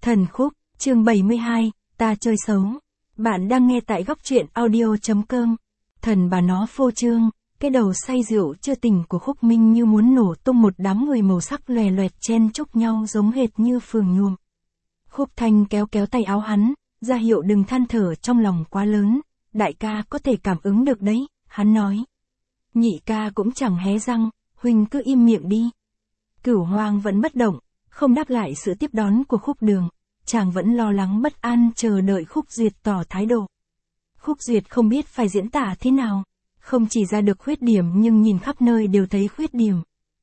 Thần khúc, chương 72, ta chơi xấu. Bạn đang nghe tại góc truyện audio.com. Thần bà nó phô trương, cái đầu say rượu chưa tỉnh của Khúc Minh như muốn nổ tung một đám người màu sắc lòe loẹt chen chúc nhau giống hệt như phường nhuộm. Khúc Thanh kéo kéo tay áo hắn, ra hiệu đừng than thở trong lòng quá lớn, đại ca có thể cảm ứng được đấy, hắn nói. Nhị ca cũng chẳng hé răng, huynh cứ im miệng đi. Cửu Hoang vẫn bất động, không đáp lại sự tiếp đón của Khúc Đường, chàng vẫn lo lắng bất an chờ đợi Khúc Duyệt tỏ thái độ. Khúc Duyệt không biết phải diễn tả thế nào, không chỉ ra được khuyết điểm nhưng nhìn khắp nơi đều thấy khuyết điểm.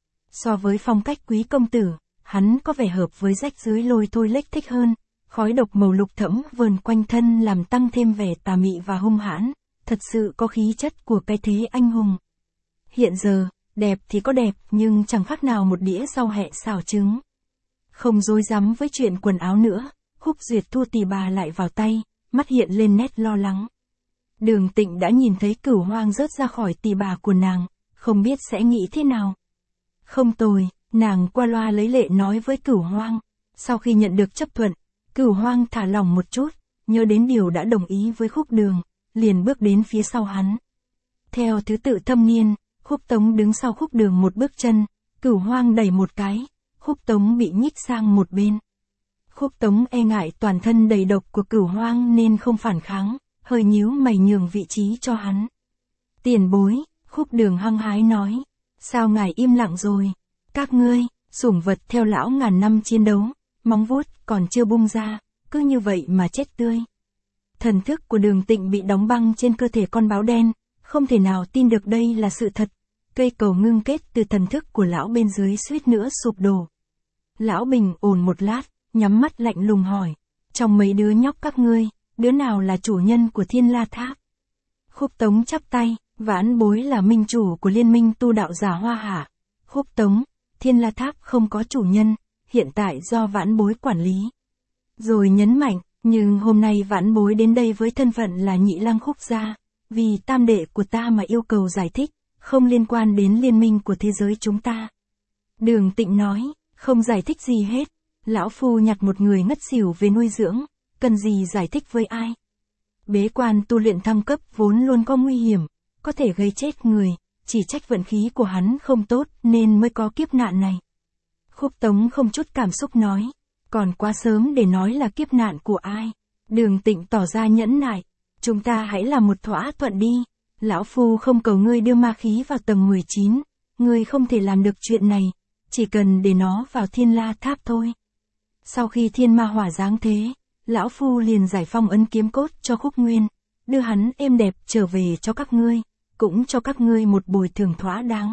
So với phong cách quý công tử, hắn có vẻ hợp với rách dưới lôi thôi lếch thích hơn, khói độc màu lục thẫm vờn quanh thân làm tăng thêm vẻ tà mị và hung hãn, thật sự có khí chất của cái thế anh hùng. Hiện giờ, đẹp thì có đẹp nhưng chẳng khác nào một đĩa rau hẹ xào trứng. Không rối rắm với chuyện quần áo nữa, Khúc Duyệt thu tỳ bà lại vào tay, mắt hiện lên nét lo lắng. Đường Tịnh đã nhìn thấy Cửu Hoang rớt ra khỏi tỳ bà của nàng, không biết sẽ nghĩ thế nào. Không tồi, nàng qua loa lấy lệ nói với Cửu Hoang. Sau khi nhận được chấp thuận, Cửu Hoang thả lỏng một chút, nhớ đến điều đã đồng ý với Khúc Đường, liền bước đến phía sau hắn. Theo thứ tự thâm niên, Khúc Tống đứng sau Khúc Đường một bước chân, Cửu Hoang đẩy một cái, Khúc Tống bị nhích sang một bên. Khúc Tống e ngại toàn thân đầy độc của Cửu Hoang nên không phản kháng, hơi nhíu mày nhường vị trí cho hắn. Tiền bối, Khúc Đường hăng hái nói, sao ngài im lặng rồi? Các ngươi, sủng vật theo lão ngàn năm chiến đấu, móng vuốt còn chưa bung ra, cứ như vậy mà chết tươi. Thần thức của Đường Tịnh bị đóng băng trên cơ thể con báo đen, không thể nào tin được đây là sự thật. Cây cầu ngưng kết từ thần thức của lão bên dưới suýt nữa sụp đổ. Lão bình ổn một lát, nhắm mắt lạnh lùng hỏi, trong mấy đứa nhóc các ngươi, đứa nào là chủ nhân của Thiên La Tháp? Khúc Tống chắp tay, Vãn Bối là minh chủ của Liên minh tu đạo giả Hoa Hạ. Khúc Tống, Thiên La Tháp không có chủ nhân, hiện tại do Vãn Bối quản lý. Rồi nhấn mạnh, nhưng hôm nay Vãn Bối đến đây với thân phận là Nhị Lăng Khúc gia, vì tam đệ của ta mà yêu cầu giải thích, không liên quan đến liên minh của thế giới chúng ta. Đường Tịnh nói, không giải thích gì hết, lão phu nhặt một người ngất xỉu về nuôi dưỡng, cần gì giải thích với ai. Bế quan tu luyện thăng cấp vốn luôn có nguy hiểm, có thể gây chết người, chỉ trách vận khí của hắn không tốt nên mới có kiếp nạn này. Khúc Tống không chút cảm xúc nói, còn quá sớm để nói là kiếp nạn của ai. Đường Tịnh tỏ ra nhẫn nại, chúng ta hãy làm một thỏa thuận đi. Lão phu không cầu ngươi đưa ma khí vào tầng 19, ngươi không thể làm được chuyện này, chỉ cần để nó vào Thiên La Tháp thôi. Sau khi thiên ma hỏa giáng thế, lão phu liền giải phong ấn kiếm cốt cho Khúc Nguyên, đưa hắn êm đẹp trở về cho các ngươi, cũng cho các ngươi một bồi thường thỏa đáng.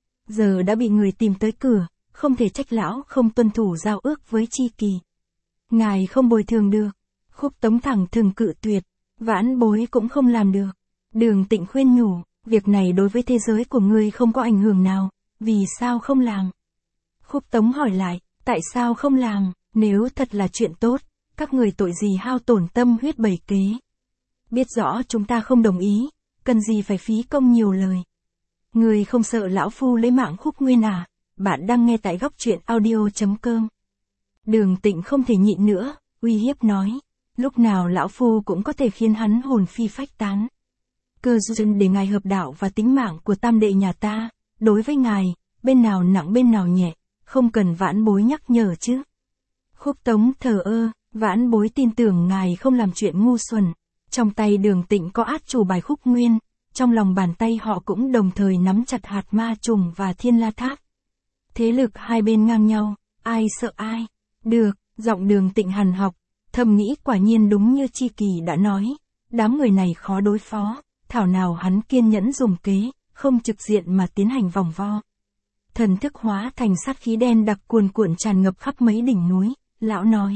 Giờ đã bị người tìm tới cửa, không thể trách lão không tuân thủ giao ước với chi kỳ. Ngài không bồi thường được. Khúc Tống thẳng thừng cự tuyệt, Vãn Bối cũng không làm được. Đường Tịnh khuyên nhủ, việc này đối với thế giới của ngươi không có ảnh hưởng nào, vì sao không làm? Khúc Tống hỏi lại, tại sao không làm, nếu thật là chuyện tốt, các người tội gì hao tổn tâm huyết bày kế. Biết rõ chúng ta không đồng ý, cần gì phải phí công nhiều lời. Ngươi không sợ lão phu lấy mạng Khúc Nguyên à? Bạn đang nghe tại góc truyện audio.com. Đường Tịnh không thể nhịn nữa, uy hiếp nói, lúc nào lão phu cũng có thể khiến hắn hồn phi phách tán. Cơ duyên để ngài hợp đạo và tính mạng của tam đệ nhà ta, đối với ngài, bên nào nặng bên nào nhẹ, không cần Vãn Bối nhắc nhở chứ. Khúc Tống thờ ơ, Vãn Bối tin tưởng ngài không làm chuyện ngu xuẩn. Trong tay Đường Tịnh có át chủ bài Khúc Nguyên, trong lòng bàn tay họ cũng đồng thời nắm chặt hạt ma trùng và Thiên La Tháp. Thế lực hai bên ngang nhau, ai sợ ai? Được, giọng Đường Tịnh hằn học, thầm nghĩ quả nhiên đúng như chi kỳ đã nói, đám người này khó đối phó. Thảo nào hắn kiên nhẫn dùng kế, không trực diện mà tiến hành vòng vo. Thần thức hóa thành sát khí đen đặc cuồn cuộn tràn ngập khắp mấy đỉnh núi, lão nói.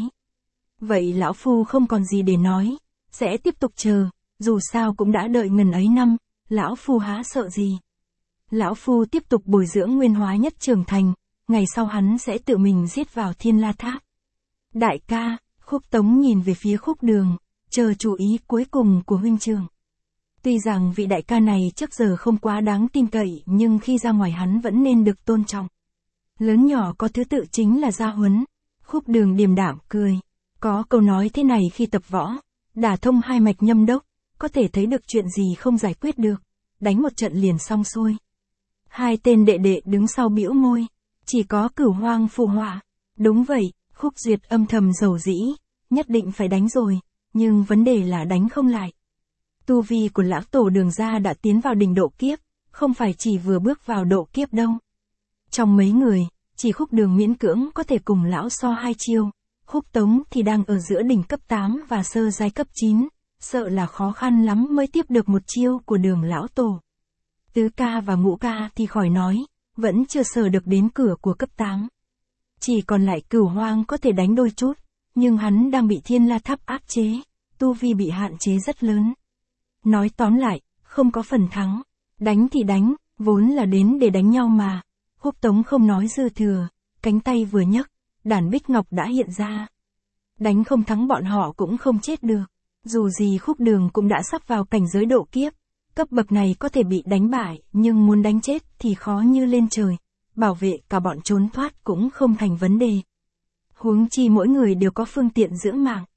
Vậy lão phu không còn gì để nói, sẽ tiếp tục chờ, dù sao cũng đã đợi ngần ấy năm, lão phu há sợ gì. Lão phu tiếp tục bồi dưỡng nguyên hóa nhất trưởng thành, ngày sau hắn sẽ tự mình giết vào Thiên La Tháp. Đại ca, Khúc Tống nhìn về phía Khúc Đường, chờ chú ý cuối cùng của huynh trưởng. Tuy rằng vị đại ca này trước giờ không quá đáng tin cậy nhưng khi ra ngoài hắn vẫn nên được tôn trọng. Lớn nhỏ có thứ tự chính là gia huấn. Khúc Đường điềm đạm cười. Có câu nói thế này khi tập võ, đả thông hai mạch nhâm đốc, có thể thấy được chuyện gì không giải quyết được, đánh một trận liền xong xuôi. Hai tên đệ đệ đứng sau bĩu môi, chỉ có Cửu Hoang phụ họa. Đúng vậy, Khúc Duyệt âm thầm dầu dĩ, nhất định phải đánh rồi, nhưng vấn đề là đánh không lại. Tu vi của lão tổ Đường gia đã tiến vào đỉnh độ kiếp, không phải chỉ vừa bước vào độ kiếp đâu. Trong mấy người, chỉ Khúc Đường miễn cưỡng có thể cùng lão so hai chiêu, Khúc Tống thì đang ở giữa đỉnh cấp 8 và sơ giai cấp 9, sợ là khó khăn lắm mới tiếp được một chiêu của Đường lão tổ. Tứ ca và ngũ ca thì khỏi nói, vẫn chưa sờ được đến cửa của cấp 8. Chỉ còn lại Cửu Hoang có thể đánh đôi chút, nhưng hắn đang bị Thiên La Tháp áp chế, tu vi bị hạn chế rất lớn. Nói tóm lại, không có phần thắng, đánh thì đánh, vốn là đến để đánh nhau mà. Khúc Tống không nói dư thừa, cánh tay vừa nhấc, đàn bích ngọc đã hiện ra. Đánh không thắng bọn họ cũng không chết được, dù gì Khúc Đường cũng đã sắp vào cảnh giới độ kiếp. Cấp bậc này có thể bị đánh bại, nhưng muốn đánh chết thì khó như lên trời, bảo vệ cả bọn trốn thoát cũng không thành vấn đề. Huống chi mỗi người đều có phương tiện giữ mạng,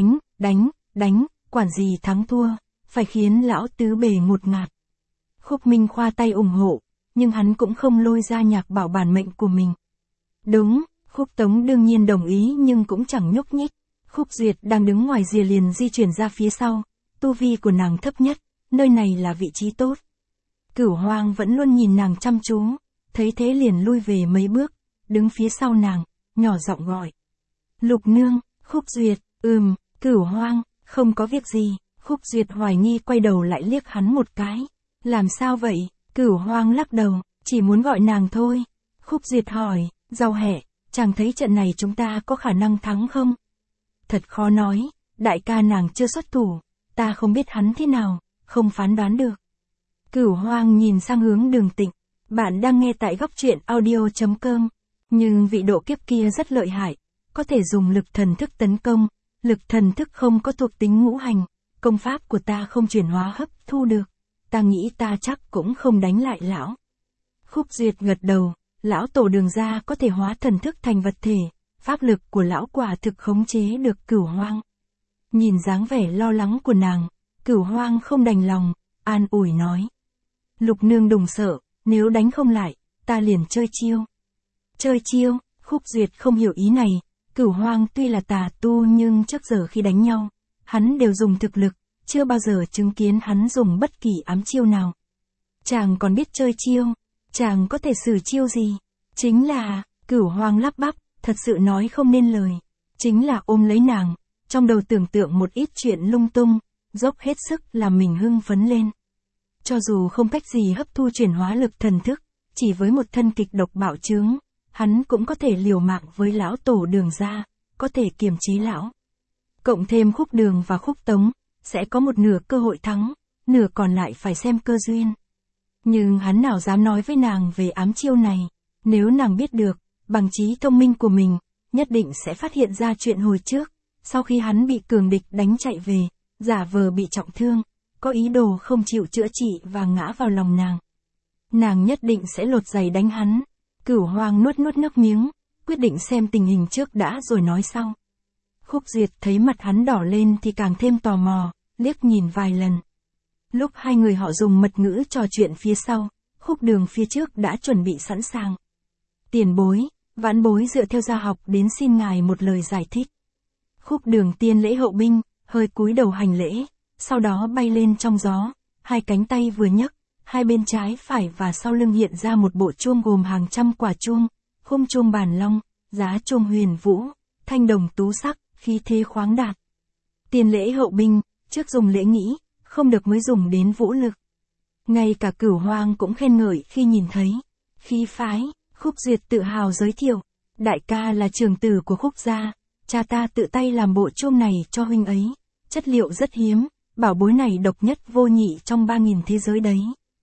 đánh, quản gì thắng thua, phải khiến lão tứ bề ngột ngạt. Khúc Minh khoa tay ủng hộ, nhưng hắn cũng không lôi ra nhạc bảo bản mệnh của mình. Đúng, Khúc Tống đương nhiên đồng ý nhưng cũng chẳng nhúc nhích. Khúc Duyệt đang đứng ngoài rìa liền di chuyển ra phía sau, tu vi của nàng thấp nhất, nơi này là vị trí tốt. Cửu Hoang vẫn luôn nhìn nàng chăm chú, thấy thế liền lui về mấy bước, đứng phía sau nàng, nhỏ giọng gọi. Lục nương, Khúc Duyệt, Cửu Hoang, không có việc gì. Khúc Duyệt hoài nghi quay đầu lại liếc hắn một cái. Làm sao vậy? Cửu Hoang lắc đầu, chỉ muốn gọi nàng thôi. Khúc Duyệt hỏi, Rau Hẹ, chàng thấy trận này chúng ta có khả năng thắng không? Thật khó nói, đại ca nàng chưa xuất thủ, ta không biết hắn thế nào, không phán đoán được. Cửu Hoang nhìn sang hướng Đường Tịnh, bạn đang nghe tại góc truyện audio.com, nhưng vị độ kiếp kia rất lợi hại, có thể dùng lực thần thức tấn công, lực thần thức không có thuộc tính ngũ hành, công pháp của ta không chuyển hóa hấp thu được, ta nghĩ ta chắc cũng không đánh lại lão. Khúc Duyệt gật đầu, lão tổ Đường gia có thể hóa thần thức thành vật thể, pháp lực của lão quả thực khống chế được Cửu Hoang. Nhìn dáng vẻ lo lắng của nàng, Cửu Hoang không đành lòng, an ủi nói. Lục nương đừng sợ, nếu đánh không lại, ta liền chơi chiêu. Chơi chiêu, Khúc Duyệt không hiểu ý này, Cửu Hoang tuy là tà tu nhưng trước giờ khi đánh nhau, hắn đều dùng thực lực, chưa bao giờ chứng kiến hắn dùng bất kỳ ám chiêu nào. Chàng còn biết chơi chiêu, chàng có thể sử chiêu gì? Chính là, Cửu Hoang lắp bắp, thật sự nói không nên lời. Chính là ôm lấy nàng, trong đầu tưởng tượng một ít chuyện lung tung, dốc hết sức làm mình hưng phấn lên. Cho dù không cách gì hấp thu chuyển hóa lực thần thức, chỉ với một thân kịch độc bạo chướng, hắn cũng có thể liều mạng với lão tổ Đường gia, có thể kiềm chế lão. Cộng thêm Khúc Đường và Khúc Tống, sẽ có một nửa cơ hội thắng, nửa còn lại phải xem cơ duyên. Nhưng hắn nào dám nói với nàng về ám chiêu này, nếu nàng biết được, bằng trí thông minh của mình, nhất định sẽ phát hiện ra chuyện hồi trước, sau khi hắn bị cường địch đánh chạy về, giả vờ bị trọng thương, có ý đồ không chịu chữa trị và ngã vào lòng nàng. Nàng nhất định sẽ lột giày đánh hắn. Cửu Hoang nuốt nước miếng, quyết định xem tình hình trước đã rồi nói sau. Khúc Duyệt thấy mặt hắn đỏ lên thì càng thêm tò mò, liếc nhìn vài lần. Lúc hai người họ dùng mật ngữ trò chuyện phía sau, Khúc Đường phía trước đã chuẩn bị sẵn sàng. Tiền bối, vãn bối dựa theo gia học đến xin ngài một lời giải thích. Khúc Đường tiên lễ hậu binh, hơi cúi đầu hành lễ, sau đó bay lên trong gió, hai cánh tay vừa nhấc, hai bên trái phải và sau lưng hiện ra một bộ chuông gồm hàng trăm quả chuông, khung chuông bàn long, giá chuông huyền vũ, thanh đồng tú sắc, khí thế khoáng đạt. Tiền lễ hậu binh, trước dùng lễ nghĩ, không được mới dùng đến vũ lực. Ngay cả Cửu Hoang cũng khen ngợi khi nhìn thấy. Khí phái, Khúc Duyệt tự hào giới thiệu, đại ca là trưởng tử của Khúc gia, cha ta tự tay làm bộ chuông này cho huynh ấy, chất liệu rất hiếm, bảo bối này độc nhất vô nhị trong 3000 thế giới đấy.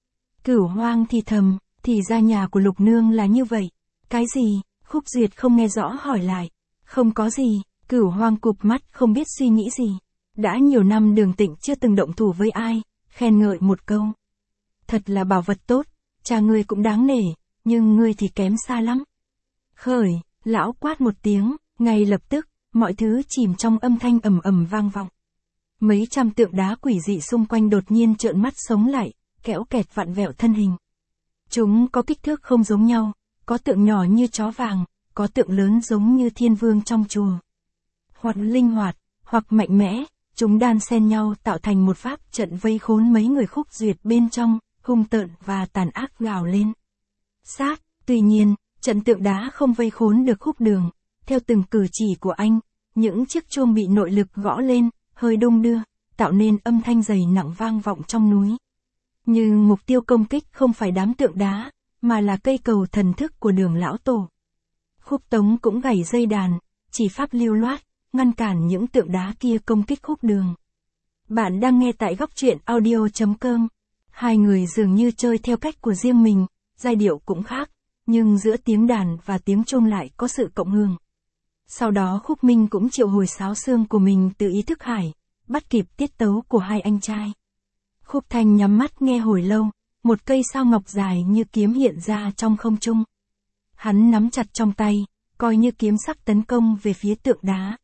Cửu Hoang thì thầm, thì ra nhà của Lục nương là như vậy. Cái gì? Khúc Duyệt không nghe rõ hỏi lại. Không có gì, Cửu Hoang cụp mắt không biết suy nghĩ gì. Đã nhiều năm Đường Tịnh chưa từng động thủ với ai, khen ngợi một câu. Thật là bảo vật tốt, cha ngươi cũng đáng nể, nhưng ngươi thì kém xa lắm. Khởi, lão quát một tiếng, ngay lập tức, mọi thứ chìm trong âm thanh ầm ầm vang vọng. Mấy trăm tượng đá quỷ dị xung quanh đột nhiên trợn mắt sống lại, kẽo kẹt vặn vẹo thân hình. Chúng có kích thước không giống nhau, có tượng nhỏ như chó vàng, có tượng lớn giống như thiên vương trong chùa. Hoặc linh hoạt, hoặc mạnh mẽ, chúng đan xen nhau tạo thành một pháp trận vây khốn mấy người Khúc Duyệt bên trong, hung tợn và tàn ác gào lên. Sát, tuy nhiên, trận tượng đá không vây khốn được Khúc Đường. Theo từng cử chỉ của anh, những chiếc chuông bị nội lực gõ lên, hơi đung đưa, tạo nên âm thanh dày nặng vang vọng trong núi. Nhưng mục tiêu công kích không phải đám tượng đá, mà là cây cầu thần thức của Đường lão tổ. Khúc Tống cũng gảy dây đàn, chỉ pháp lưu loát, ngăn cản những tượng đá kia công kích Khúc Đường. Bạn đang nghe tại góc truyện audio.com. Hai người dường như chơi theo cách của riêng mình, giai điệu cũng khác, nhưng giữa tiếng đàn và tiếng chuông lại có sự cộng hưởng. Sau đó Khúc Minh cũng triệu hồi sáo xương của mình từ ý thức hải, bắt kịp tiết tấu của hai anh trai. Khúc Thanh nhắm mắt nghe hồi lâu, một cây sao ngọc dài như kiếm hiện ra trong không trung. Hắn nắm chặt trong tay, coi như kiếm sắc tấn công về phía tượng đá.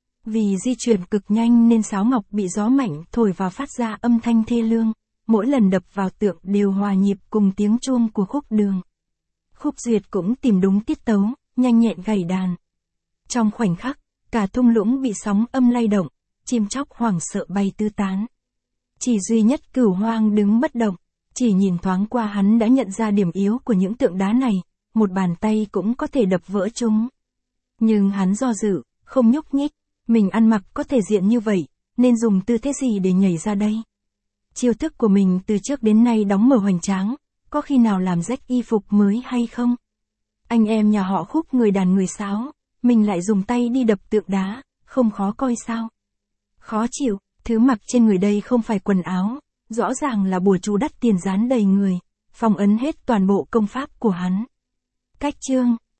Vì di chuyển cực nhanh nên sáo ngọc bị gió mạnh thổi vào phát ra âm thanh thê lương, mỗi lần đập vào tượng đều hòa nhịp cùng tiếng chuông của Khúc Đường. Khúc Duyệt cũng tìm đúng tiết tấu, nhanh nhẹn gảy đàn. Trong khoảnh khắc, cả thung lũng bị sóng âm lay động, chim chóc hoảng sợ bay tứ tán. Chỉ duy nhất Cửu Hoang đứng bất động, chỉ nhìn thoáng qua hắn đã nhận ra điểm yếu của những tượng đá này, một bàn tay cũng có thể đập vỡ chúng. Nhưng hắn do dự, không nhúc nhích, mình ăn mặc có thể diện như vậy, nên dùng tư thế gì để nhảy ra đây? Chiêu thức của mình từ trước đến nay đóng mở hoành tráng, có khi nào làm rách y phục mới hay không? Anh em nhà họ Khúc người đàn người sáo, mình lại dùng tay đi đập tượng đá, không khó coi sao? Khó chịu, thứ mặc trên người đây không phải quần áo, rõ ràng là bùa chú đắt tiền dán đầy người, phong ấn hết toàn bộ công pháp của hắn. Cách chương,